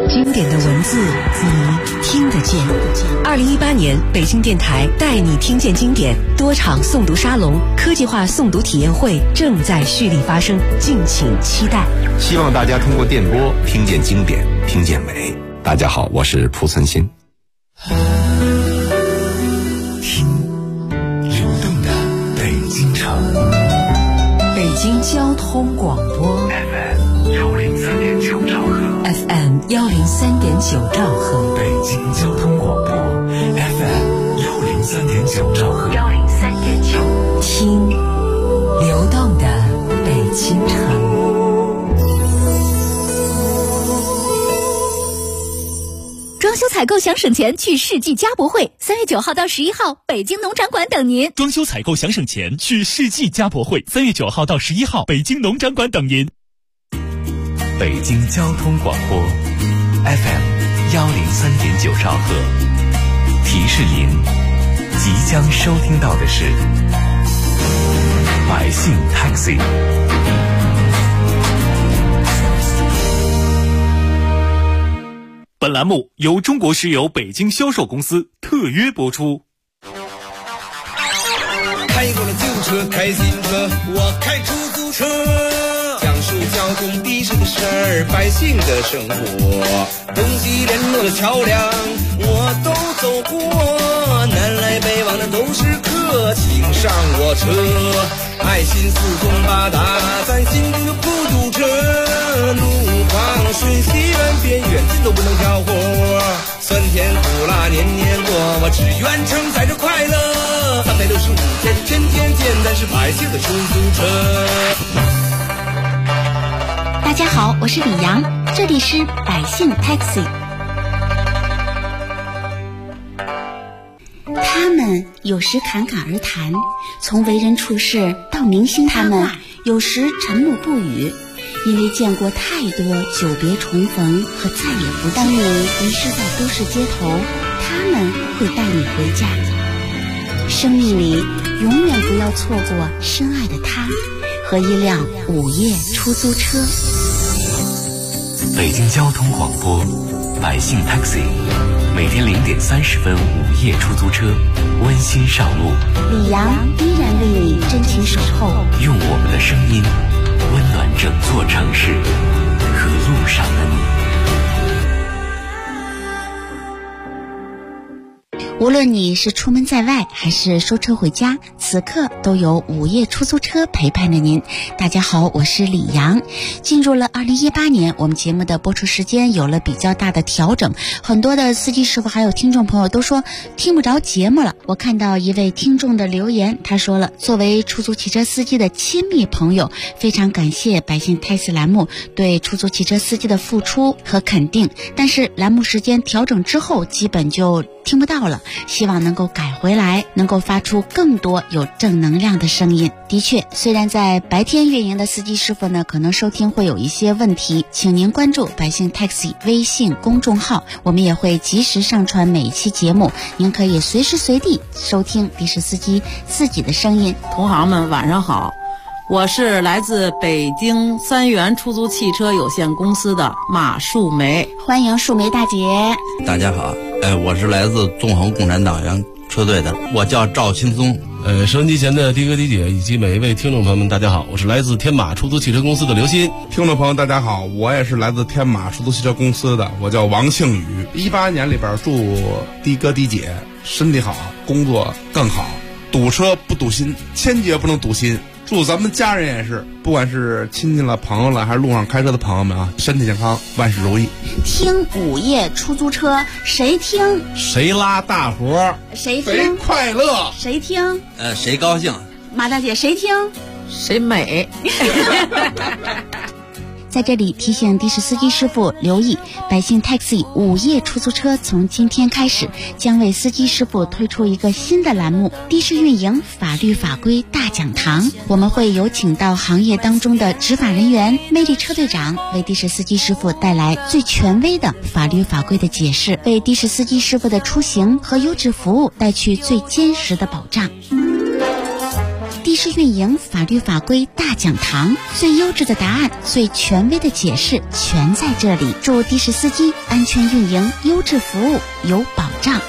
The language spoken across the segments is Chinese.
经典的文字你听得见。2018年北京电台带你听见经典多场诵读沙龙、科技化诵读体验会正在蓄力发生，敬请期待。 希望大家通过电波听见经典，听见美。大家好，我是蒲存昕。 听流动的北京城， 北京交通广播 FM 103.9兆赫 ，FM 103.9兆赫， 北京交通广播 FM 103.9兆赫 ，103.9，听流动的北京城。 装修采购想省钱，去世纪家博会，3月9号到11号，北京农展馆等您。 装修采购想省钱，去世纪家博会，3月9号到11号，北京农展馆等您。 北京交通广播 FM 103.9兆赫，提示您即将收听到的是百姓 Taxi。 本栏目由中国石油北京销售公司特约播出。 开过了旧车，开新车，我开出租车，讲述交通的士的事儿，百姓的生活，东西联络的桥梁我都走过，南来北往的都是客，请上我车，爱心四通八达，咱心中有孤独车，路旁瞬息万变，远近都不能挑活，酸甜苦辣年年过，我只愿承载着快乐，365天天天见，咱是百姓的出租车。 大家好，我是李阳，这里是百姓 Taxi。 他们有时侃侃而谈，从为人处事到明星八卦，有时沉默不语，因为见过太多久别重逢和再也不见。当你迷失在都市街头，他们会带你回家。生命里永远不要错过深爱的他和一辆午夜出租车。 北京交通广播百姓 Taxi， 每天0点30分午夜出租车温馨上路， 李阳依然为你真情守候， 用我们的声音温暖整座城市和路上的你。 无论你是出门在外还是收车回家，此刻都有午夜出租车陪伴着您。大家好，我是李阳。进入了2018年，我们节目的播出时间有了比较大的调整，很多的司机师傅还有听众朋友都说听不着节目了。我看到一位听众的留言，他说了，作为出租汽车司机的亲密朋友，非常感谢百姓 Taxi 栏目对出租汽车司机的付出和肯定，但是栏目时间调整之后基本就听不到了，希望能够改回来，能够发出更多有正能量的声音。的确，虽然在白天运营的司机师傅呢，可能收听会有一些问题，请您关注百姓 Taxi 微信公众号，我们也会及时上传每一期节目，您可以随时随地收听的士司机自己的声音。 同行们晚上好，我是来自北京3元出租汽车有限公司的马树梅， 欢迎树梅大姐。 大家好，我是来自纵横共产党员车队的，我叫赵青松。 收音机前的的哥的姐以及每一位听众朋友们，大家好，我是来自天马出租汽车公司的刘鑫。 听众朋友大家好，我也是来自天马出租汽车公司的，我叫王庆宇。18年里边祝的哥的姐身体好，工作更好，堵车不堵心，千劫不能堵心。祝咱们家人也是，不管是亲戚了、朋友了，还是路上开车的朋友们啊，身体健康，万事如意。 听午夜出租车，谁听谁拉大活， 谁听谁快乐， 谁听谁高兴。 马大姐谁听谁美。 在这里提醒的士司机师傅留意，百姓 Taxi 午夜出租车从今天开始将为司机师傅推出一个新的栏目——的士运营法律法规大讲堂。我们会有请到行业当中的执法人员、魅力车队长，为的士司机师傅带来最权威的法律法规的解释，为的士司机师傅的出行和优质服务带去最坚实的保障。的的士运营法律法规大讲堂，最优质的答案，最权威的解释，全在这里。祝的士司机安全运营，优质服务有保障。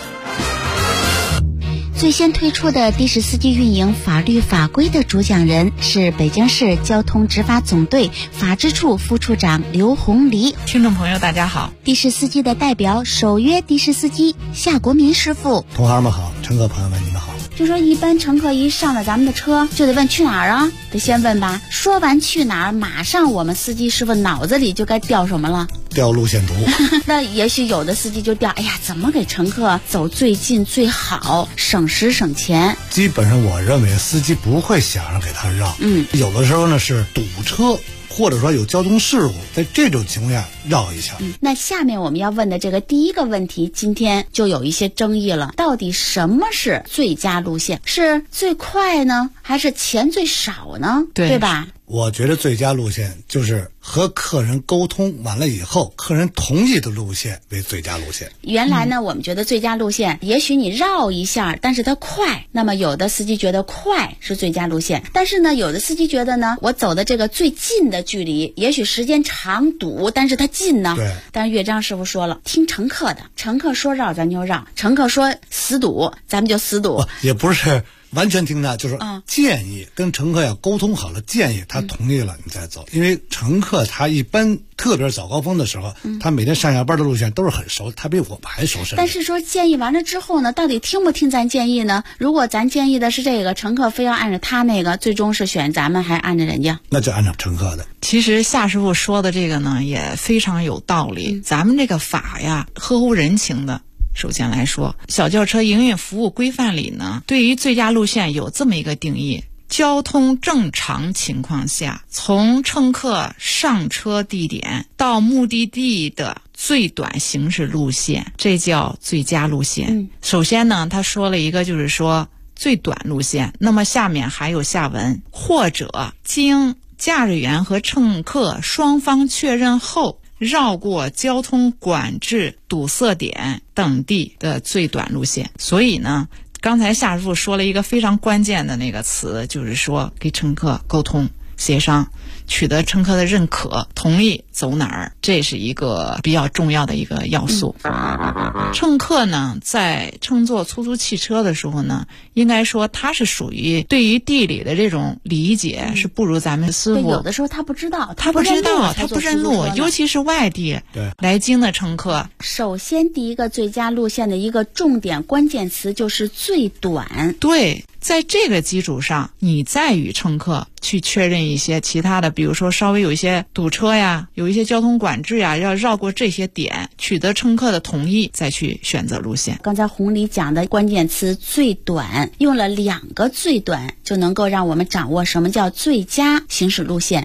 最先推出的的士司机运营法律法规的主讲人是北京市交通执法总队法制处副处长刘红黎。 听众朋友大家好， 的士司机的代表首约的士司机夏国民师傅。 同行们好，乘客朋友们你们好。 就说一般乘客一上了咱们的车就得问去哪儿啊，得先问吧。说完去哪儿，马上我们司机师傅脑子里就该调什么了？ 调路线图。 那也许有的司机就调，哎呀，怎么给乘客走最近最好，省时省钱。 基本上我认为司机不会想着给他让，有的时候呢是堵车，或者说有交通事故，在这种情况下绕一下。 那下面我们要问的这个第一个问题，今天就有一些争议了。到底什么是最佳路线？是最快呢，还是钱最少呢？对吧？ 我觉得最佳路线就是和客人沟通完了以后，客人同意的路线为最佳路线。 原来呢，我们觉得最佳路线，也许你绕一下，但是它快。那么有的司机觉得快是最佳路线，但是呢，有的司机觉得呢，我走的这个最近的距离，也许时间长堵，但是它近呢。 对。 但是岳章师傅说了，听乘客的，乘客说绕咱就绕，乘客说死堵咱们就死堵。 也不是完全听他，就是建议跟乘客要沟通好了，建议他同意了你再走。因为乘客他一般特别是早高峰的时候，他每天上下班的路线都是很熟，他比我们还熟。 但是说建议完了之后呢，到底听不听咱建议呢？如果咱建议的是这个，乘客非要按照他那个，最终是选咱们还按照人家？ 那就按照乘客的。 其实夏师傅说的这个呢也非常有道理。咱们这个法呀，合乎人情的。首先来说，小轿车营运服务规范里呢，对于最佳路线有这么一个定义：交通正常情况下，从乘客上车地点到目的地的最短行驶路线，这叫最佳路线。首先呢，他说了一个就是说最短路线，那么下面还有下文，或者经驾驶员和乘客双方确认后，绕过交通管制堵塞点等地的最短路线。所以呢，刚才夏师傅说了一个非常关键的那个词，就是说给乘客沟通协商，取得乘客的认可，同意走哪儿，这是一个比较重要的一个要素。乘客呢，在乘坐出租汽车的时候呢，应该说他是属于对于地理的这种理解是不如咱们师傅。 有的时候他不知道， 他不认路，尤其是外地来京的乘客。 首先，第一个最佳路线的一个重点关键词就是最短。 对。在这个基础上，你再与乘客去确认一些其他的，比如说稍微有一些堵车呀，有一些交通管制呀，要绕过这些点，取得乘客的同意，再去选择路线。 刚才红黎讲的关键词最短，用了2个最短，就能够让我们掌握什么叫最佳行驶路线。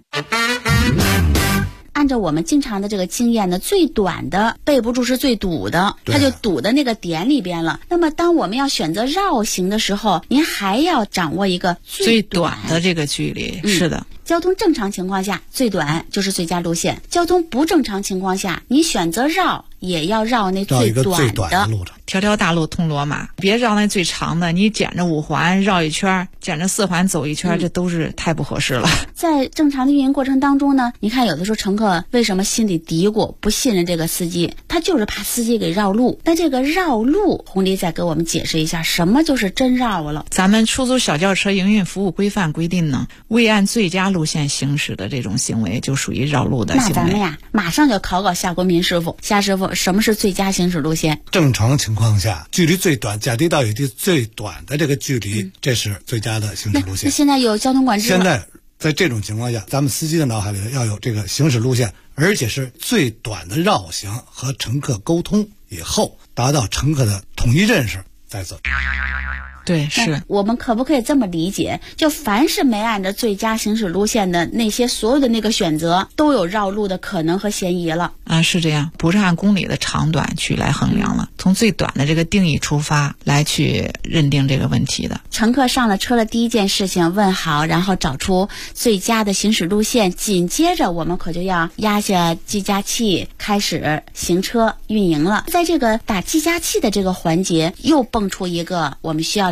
按照我们经常的这个经验呢，最短的备不住是最堵的，它就堵在那个点里边了。那么当我们要选择绕行的时候，您还要掌握一个最短的这个距离。是的。 交通正常情况下，最短就是最佳路线。交通不正常情况下，你选择绕也要绕那最短的路程。 条条大路通罗马，别绕那最长的，你捡着5环绕一圈，捡着4环走一圈，这都是太不合适了。 在正常的运营过程当中呢，你看有的时候乘客为什么心里嘀咕不信任这个司机，他就是怕司机给绕路。那这个绕路，红黎再给我们解释一下，什么就是真绕了？ 咱们出租小轿车营运服务规范规定呢，未按最佳路线行驶的这种行为就属于绕路的行为。 那咱们呀，马上就考夏国民师傅。夏师傅，什么是最佳行驶路线？ 正常情况下，距离最短，甲地到乙地最短的这个距离，这是最佳的行驶路线。 那现在有交通管制吗？ 现在在这种情况下，咱们司机的脑海里要有这个行驶路线，而且是最短的绕行，和乘客沟通以后，达到乘客的统一认识再走。 对，是。 我们可不可以这么理解，就凡是没按照最佳行驶路线的那些所有的那个选择，都有绕路的可能和嫌疑了啊？是这样，不是按公里的长短去来衡量了，从最短的这个定义出发来去认定这个问题的。 乘客上了车的第一件事情问好，然后找出最佳的行驶路线，紧接着我们可就要压下计价器，开始行车运营了。在这个打计价器的这个环节，又蹦出一个我们需要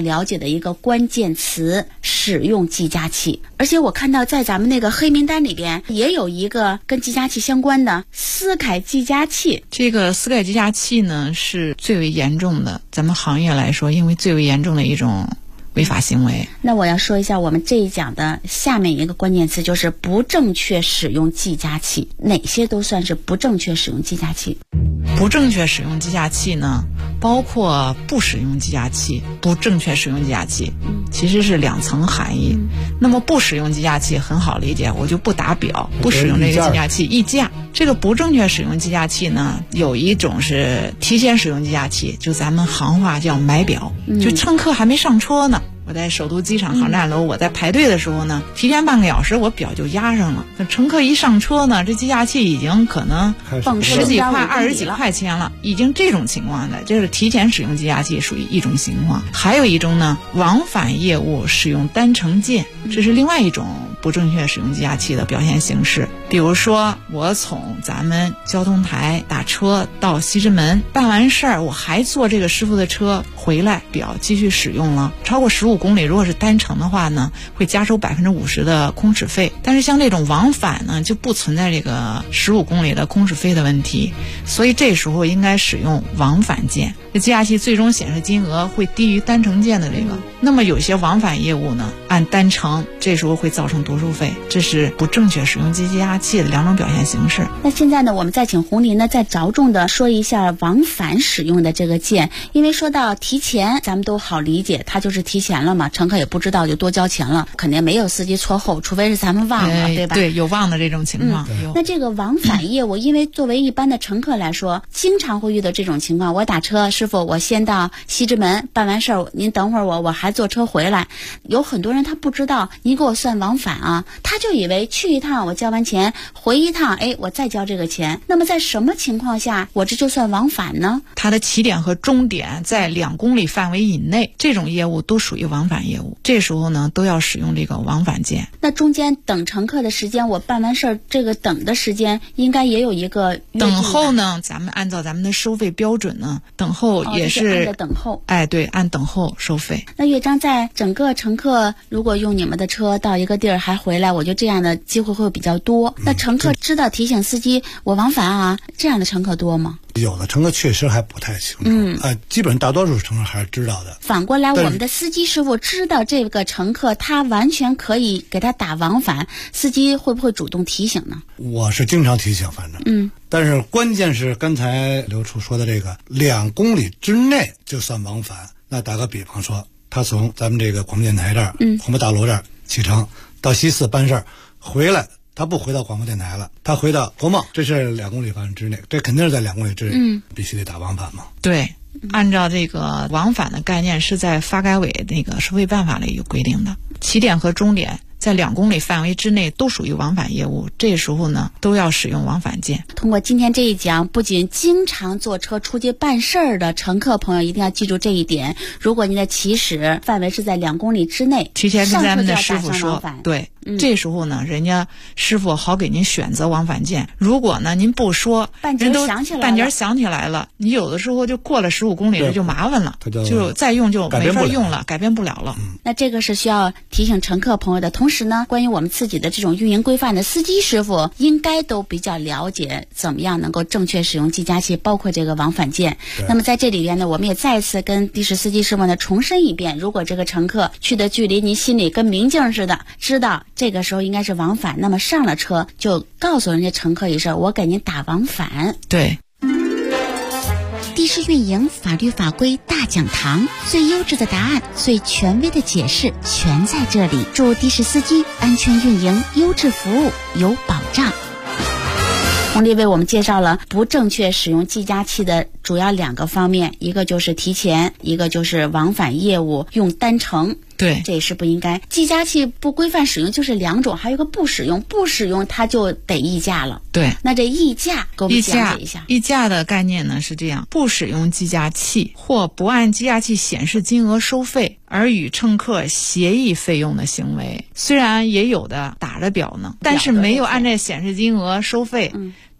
了解的一个关键词，使用计价器。而且我看到在咱们那个黑名单里边也有一个跟计价器相关的私改计价器。 这个私改计价器呢是最为严重的，咱们行业来说，因为最为严重的一种违法行为。 那我要说一下我们这一讲的下面一个关键词，就是不正确使用计价器。哪些都算是不正确使用计价器？ 不正确使用计价器呢，包括不使用计价器、不正确使用计价器，其实是两层含义。那么不使用计价器很好理解，我就不打表，不使用这个计价器议价。这个不正确使用计价器呢，有一种是提前使用计价器，就咱们行话叫买表，就乘客还没上车呢，我在首都机场航站楼，我在排队的时候呢，提前半个小时我表就压上了。那乘客一上车呢，这计价器已经可能10几块、20几块钱了，已经这种情况的，这是提前使用计价器，属于一种情况。还有一种呢，往返业务使用单程件，这是另外一种不正确使用计价器的表现形式。比如说，我从咱们交通台打车到西直门，办完事儿，我还坐这个师傅的车回来，表继续使用了，超过15公里，如果是单程的话呢，会加收50%的空驶费。但是像这种往返呢，就不存在这个15公里的空驶费的问题，所以这时候应该使用往返件。这计价器最终显示金额会低于单程件的这个。那么有些往返业务呢，按单程，这时候会造成多收费，这是不正确使用计价器的两种表现形式。 那现在呢，我们再请红林呢，再着重的说一下往返使用的这个件，因为说到提前，咱们都好理解，它就是提前了嘛，乘客也不知道就多交钱了，肯定没有司机错后，除非是咱们忘了，对吧？ 对，有忘的这种情况。 那这个往返业务，因为作为一般的乘客来说，经常会遇到这种情况，我打车，师傅，我先到西直门办完事儿，您等会儿我还坐车回来。有很多人他不知道您给我算往返啊，他就以为去一趟我交完钱，回一趟我再交这个钱。那么在什么情况下我这就算往返呢？ 它的起点和终点在2公里范围以内，这种业务都属于往返业务。这时候呢，都要使用这个往返件。 那中间等乘客的时间，我办完事儿，这个等的时间应该也有一个等候呢，咱们按照咱们的收费标准呢，等候也是按着等候。 对，按等候收费。 那乐章，在整个乘客如果用你们的车到一个地儿还回来，我觉得这样的机会会比较多。那乘客知道提醒司机我往返啊，这样的乘客多吗？ 有的乘客确实还不太清楚，基本上大多数乘客还是知道的。 反过来，我们的司机师傅知道这个乘客他完全可以给他打往返，司机会不会主动提醒呢？ 我是经常提醒，反正但是关键是刚才刘处说的这个2公里之内就算往返。那打个比方说，他从咱们这个广播电台这儿，广播大楼这儿启程到西四办事儿，回来他不回到广播电台了，他回到国贸，这是2公里范围之内，这肯定是在2公里之内，必须得打往返嘛。 对，按照这个往返的概念是在发改委那个收费办法里有规定的，起点和终点在2公里范围之内都属于往返业务，这时候呢都要使用往返件。 通过今天这一讲，不仅经常坐车出去办事儿的乘客朋友一定要记住这一点，如果您的起始范围是在2公里之内， 提前跟咱们的师傅说，对，这时候呢人家师傅好给您选择往返件。如果呢您不说， 半截想起来了，你有的时候就过了15公里这就麻烦了，就再用就没法用了，改变不了了。 那这个是需要提醒乘客朋友的。同时呢，关于我们自己的这种运营规范的司机师傅应该都比较了解怎么样能够正确使用计价器，包括这个往返件。那么在这里边呢，我们也再次跟的士司机师傅呢重申一遍，如果这个乘客去的距离您心里跟明镜似的，知道这个时候应该是往返，那么上了车就告诉人家乘客一声，我给您打往返。 对， 的士运营法律法规大讲堂，最优质的答案，最权威的解释，全在这里。祝的士司机安全运营，优质服务有保障。洪丽为我们介绍了不正确使用计价器的主要2个方面，一个就是提前，一个就是往返业务用单程。 对， 这也是不应该。计价器不规范使用就是2种，还有个不使用，不使用它就得议价了。 对， 那这议价给我们讲解一下。 议价的概念呢是这样：不使用计价器或不按计价器显示金额收费而与乘客协议费用的行为，虽然也有的打着表呢，但是没有按照显示金额收费，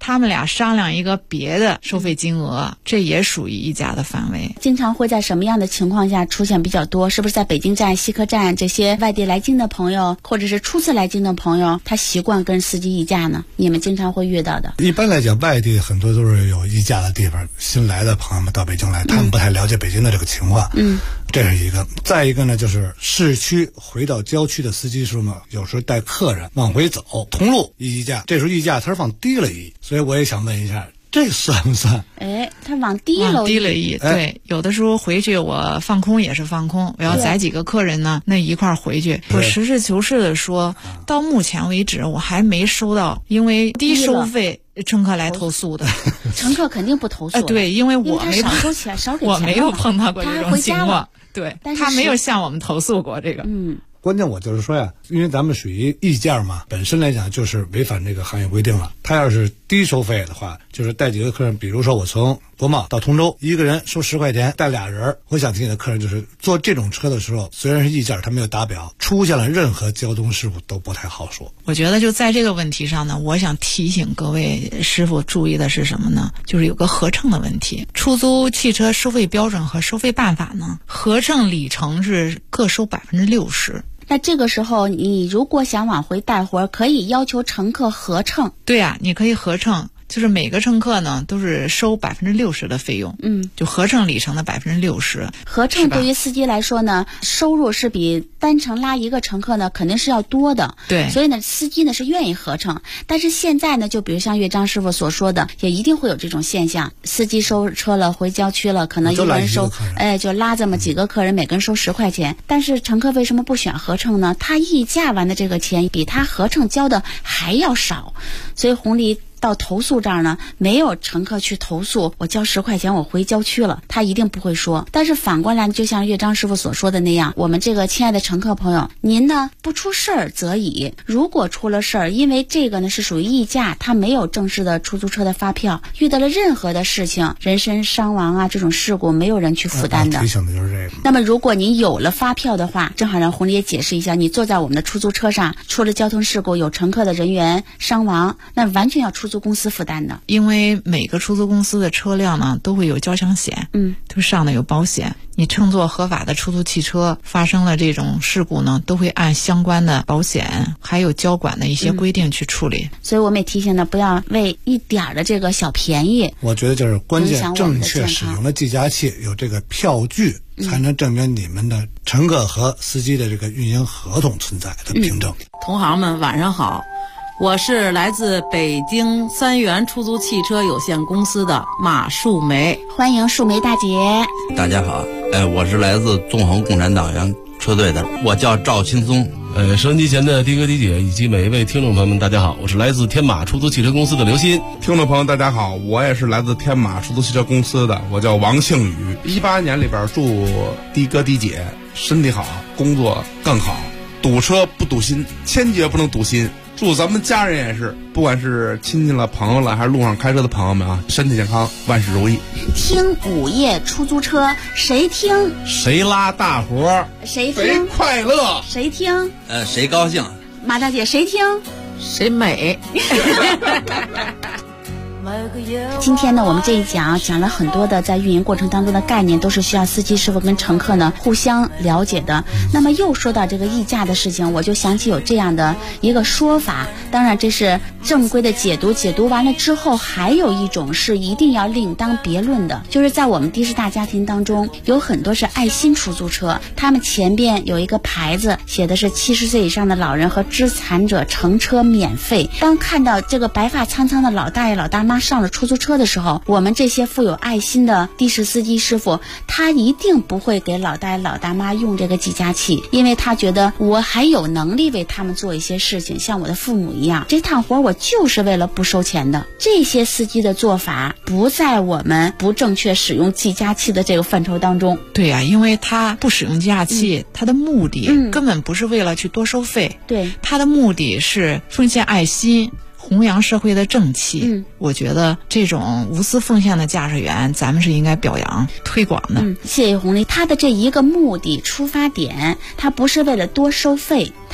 他们俩商量一个别的收费金额，这也属于议价的范围。 经常会在什么样的情况下出现比较多？是不是在北京站、西客站这些外地来京的朋友，或者是初次来京的朋友，他习惯跟司机议价呢？你们经常会遇到的。 一般来讲，外地很多都是有议价的地方，新来的朋友们到北京来，他们不太了解北京的这个情况。这是一个。再一个呢，就是市区回到郊区的司机师傅们，有时候带客人往回走，同路议价，这时候议价他是往低了议，所以我也想问一下，这算不算？ 他往低了议，对，有的时候回去我放空也是放空，我要载几个客人呢，那一块儿回去。我实事求是的说，到目前为止我还没收到因为低收费乘客来投诉的。 乘客肯定不投诉。 对，因为我没少收钱，少给钱， 我没有碰到过这种情况。对，他没有向我们投诉过这个。 关键我就是说呀，因为咱们属于议价嘛，本身来讲就是违反这个行业规定了。他要是低收费的话，就是带几个客人，比如说我从国贸到通州，一个人收10块钱，带俩人。我想提醒的客人就是坐这种车的时候，虽然是议价，他没有达标，出现了任何交通事故都不太好说。 我觉得就在这个问题上呢，我想提醒各位师傅注意的是什么呢？就是有个合乘的问题。出租汽车收费标准和收费办法呢，合乘里程是各收60%。 那这个时候你如果想往回带活，可以要求乘客合乘。 对啊，你可以合乘，就是每个乘客呢都是收60%的费用，就合乘里程的60%。 合乘对于司机来说呢，收入是比单程拉一个乘客呢肯定是要多的。 对， 所以呢，司机呢是愿意合乘。但是现在呢，就比如像岳章师傅所说的，也一定会有这种现象，司机收车了，回郊区了，可能一个人收，就拉这么几个客人，每个人收10块钱。但是乘客为什么不选合乘呢？他议价完的这个钱比他合乘交的还要少，所以红梨到投诉这儿呢，没有乘客去投诉我交10块钱我回郊区了，他一定不会说。但是反过来，就像岳章师傅所说的那样，我们这个亲爱的乘客朋友，您呢不出事儿则已，如果出了事儿，因为这个呢是属于议价，他没有正式的出租车的发票，遇到了任何的事情，人身伤亡啊这种事故，没有人去负担的。 提醒的就是这个。 那么如果您有了发票的话，正好让红梨也解释一下，你坐在我们的出租车上，出了交通事故，有乘客的人员伤亡，那完全要出租公司负担的。 因为每个出租公司的车辆呢都会有交强险，都上的有保险。你乘坐合法的出租汽车发生了这种事故呢，都会按相关的保险还有交管的一些规定去处理。 所以我们也提醒呢，不要为一点的这个小便宜。 我觉得就是关键正确使用的计价器，有这个票据，才能证明你们的乘客和司机的这个运营合同存在的凭证。 同行们晚上好，我是来自北京三元出租汽车有限公司的马树梅， 欢迎树梅大姐。 大家好，我是来自纵横共产党员车队的，我叫赵青松。 收音机前的的哥的姐以及每一位听众朋友们，大家好，我是来自天马出租汽车公司的刘鑫。 听众朋友大家好，我也是来自天马出租汽车公司的，我叫王庆宇。18年里边祝的哥的姐身体好，工作更好，堵车不堵心，千劫不能堵心。祝咱们家人也是，不管是亲戚了、朋友了，还是路上开车的朋友们啊，身体健康，万事如意。 听午夜出租车，谁听谁拉大活， 谁听谁快乐， 谁听谁高兴。 马大姐谁听谁美。 今天呢，我们这一讲了很多的在运营过程当中的概念，都是需要司机师傅跟乘客呢互相了解的。那么又说到这个议价的事情，我就想起有这样的一个说法，当然这是正规的解读，解读完了之后，还有一种是一定要另当别论的，就是在我们的士大家庭当中，有很多是爱心出租车，他们前边有一个牌子，写的是70岁以上的老人和肢残者乘车免费。当看到这个白发苍苍的老大爷老大妈上了出租车的时候，我们这些富有爱心的的士司机师傅，他一定不会给老大爷老大妈用这个计价器，因为他觉得我还有能力为他们做一些事情，像我的父母一样，这趟活我就是为了不收钱的。这些司机的做法不在我们不正确使用计价器的这个范畴当中。 对呀，因为他不使用计价器，他的目的根本不是为了去多收费， 对， 他的目的是奉献爱心，弘扬社会的正气。我觉得这种无私奉献的驾驶员，咱们是应该表扬推广的。 谢谢红丽，他的这一个目的出发点，他不是为了多收费，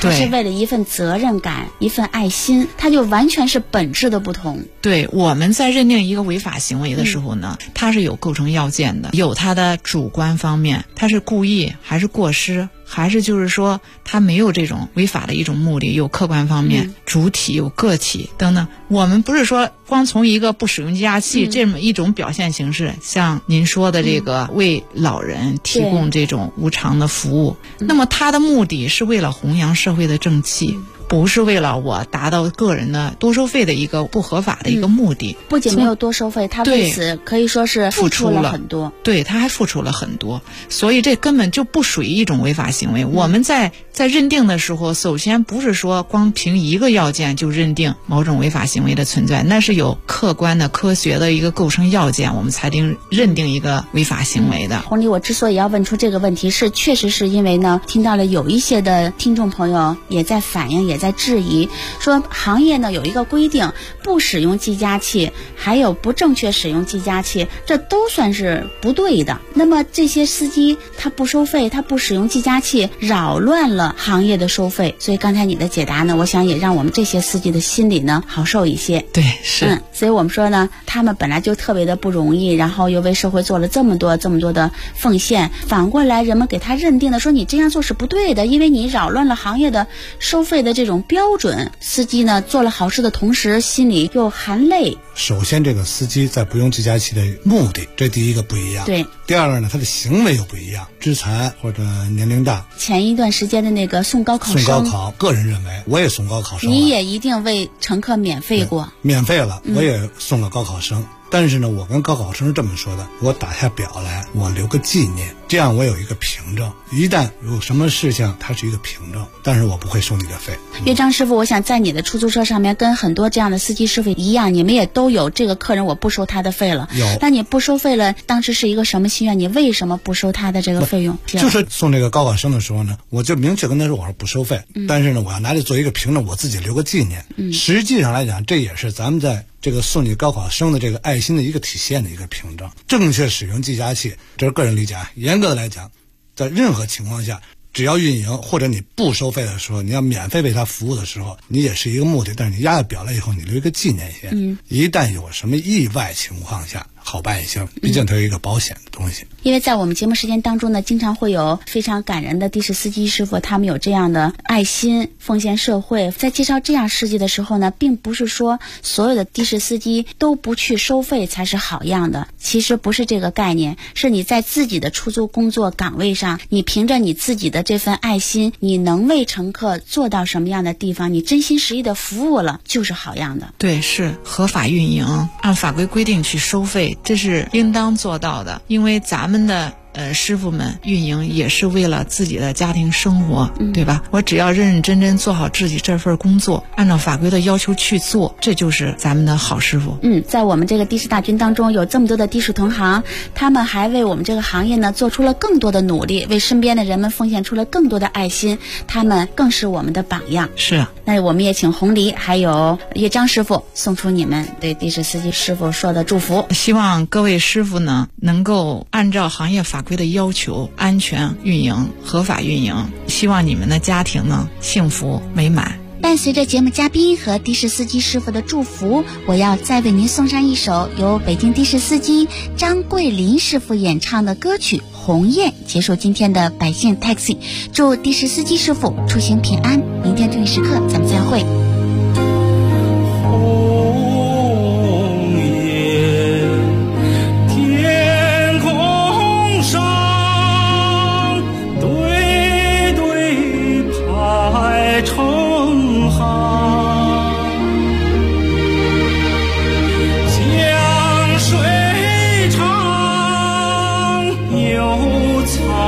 对， 是为了一份责任感，一份爱心，它就完全是本质的不同。 对，我们在认定一个违法行为的时候呢，它是有构成要件的，有它的主观方面，它是故意还是过失，还是就是说他没有这种违法的一种目的，有客观方面，主体有个体等等。我们不是说光从一个不使用计价器这么一种表现形式，像您说的这个为老人提供这种无偿的服务，那么它的目的是为了弘扬社会的正气，不是为了我达到个人的多收费的一个不合法的一个目的。 不仅没有多收费，他为此可以说是付出了很多。 对，他还付出了很多，所以这根本就不属于一种违法行为。我们在认定的时候，首先不是说光凭一个要件就认定某种违法行为的存在，那是有客观的科学的一个构成要件，我们才认定一个违法行为的。 红丽，我之所以要问出这个问题，确实是因为呢，听到了有一些的听众朋友也在反映，也在质疑，说行业呢有一个规定，不使用计价器，还有不正确使用计价器，这都算是不对的。那么这些司机他不收费，他不使用计价器，扰乱了行业的收费。所以刚才你的解答呢，我想也让我们这些司机的心里呢好受一些。 对，是。 所以我们说呢，他们本来就特别的不容易，然后又为社会做了这么多的奉献，反过来人们给他认定的说你这样做是不对的，因为你扰乱了行业的收费的这种标准。司机呢做了好事的同时，心里又含泪。 首先，这个司机在不用计价器的目的，这第一个不一样。 对。 第二个呢，他的行为又不一样，肢残或者年龄大。 前一段时间的那个送高考生， 送高考，个人认为我也送高考生， 你也一定为乘客免费过。 免费了，我也送了高考生。但是呢，我跟高考生是这么说的，我打下表来，我留个纪念，这样我有一个凭证，一旦有什么事情它是一个凭证，但是我不会收你的费。 岳张师傅，我想在你的出租车上面跟很多这样的司机师傅一样，你们也都有这个客人我不收他的费了。 有。 那你不收费了，当时是一个什么心愿？你为什么不收他的这个费用？ 就是送这个高考生的时候呢，我就明确跟他说我说不收费，但是呢我要拿这做一个凭证，我自己留个纪念。实际上来讲，这也是咱们在这个送你高考生的这个爱心的一个体现的一个凭证。正确使用计价器，这是个人理解啊。严格的来讲，在任何情况下，只要运营或者你不收费的时候，你要免费为他服务的时候，你也是一个目的，但是你压了表了以后，你留一个纪念先。一旦有什么意外情况下，好办一些，毕竟它有一个保险的东西。 因为在我们节目时间当中呢，经常会有非常感人的的士司机师傅，他们有这样的爱心奉献社会。在介绍这样事迹的时候呢，并不是说所有的的士司机都不去收费才是好样的，其实不是这个概念，是你在自己的出租工作岗位上，你凭着你自己的这份爱心，你能为乘客做到什么样的地方，你真心实意的服务了，就是好样的。 对，是合法运营，按法规规定去收费，这是应当做到的。因为咱们的师傅们运营也是为了自己的家庭生活，对吧？我只要认认真真做好自己这份工作，按照法规的要求去做，这就是咱们的好师傅。 在我们这个的士大军当中，有这么多的的士同行，他们还为我们这个行业呢做出了更多的努力，为身边的人们奉献出了更多的爱心，他们更是我们的榜样。 是。 那我们也请红黎还有岳张师傅送出你们对的士司机师傅说的祝福。 希望各位师傅呢能够按照行业法规的要求安全运营、合法运营，希望你们的家庭呢幸福美满。 伴随着节目嘉宾和的士司机师傅的祝福，我要再为您送上一首由北京的士司机张桂林师傅演唱的歌曲《鸿雁》，结束今天的百姓 Taxi。 祝的士司机师傅出行平安，明天同一时刻咱们再会。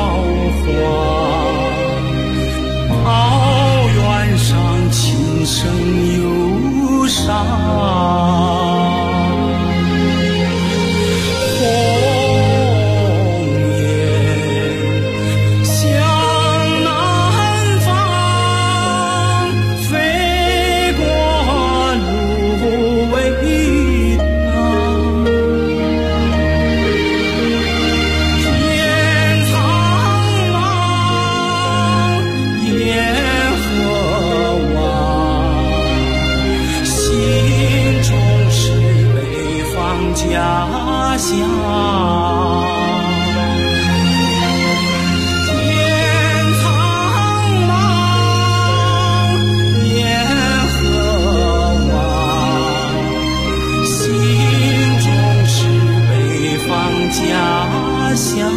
草原上琴声家乡。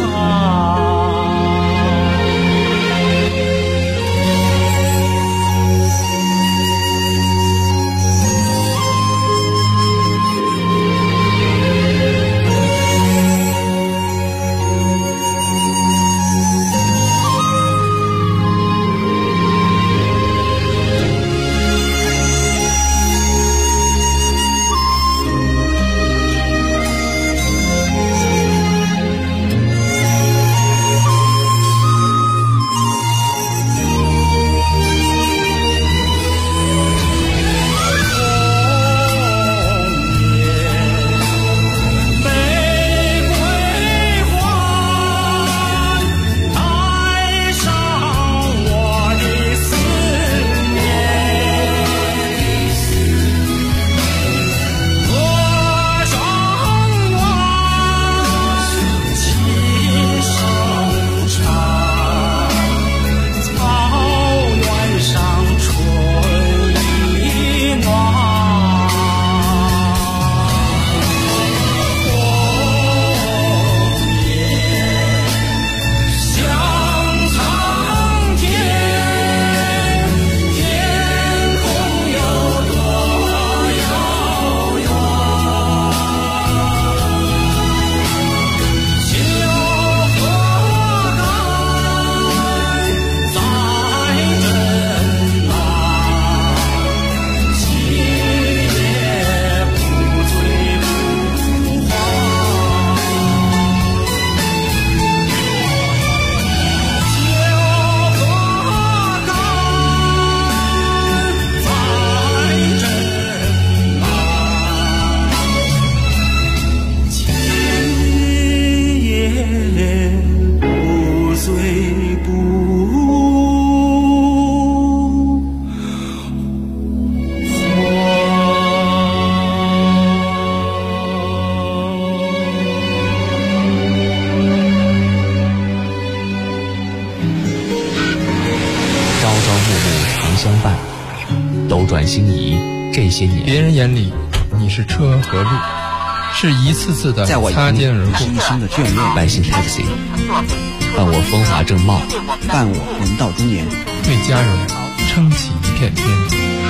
心仪这些年， 别人眼里你是车和路，是一次次的擦肩而过。 一生的眷恋，百姓 taxi， 伴我风华正茂， 伴我人到中年， 为家人撑起一片天。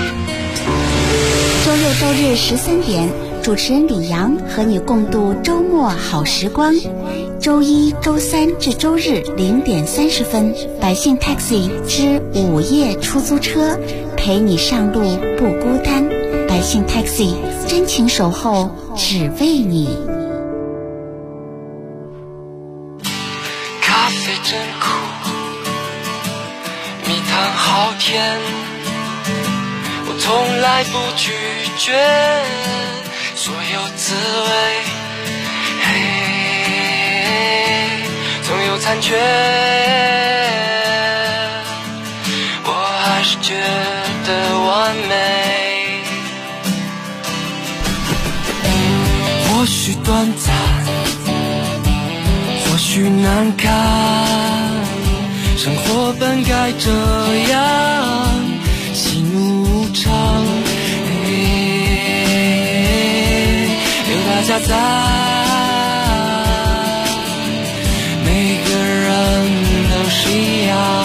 周六周日13点，主持人李阳和你共度周末好时光。周一、周三至周日0点30分，百姓 taxi 之午夜出租车，陪你上路不孤单。百姓 taxi 真情守候，只为你。 咖啡真苦，蜜糖好甜，我从来不拒绝所有滋味，总有残缺，我还是觉得完美。或许短暂，或许难堪，生活本该这样，喜怒无常，有大家在，每个人都是一样。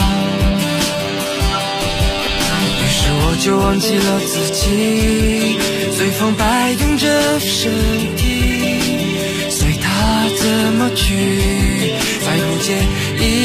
于是我就忘记了自己，随风摆动着身体，随它怎么去，再不介意。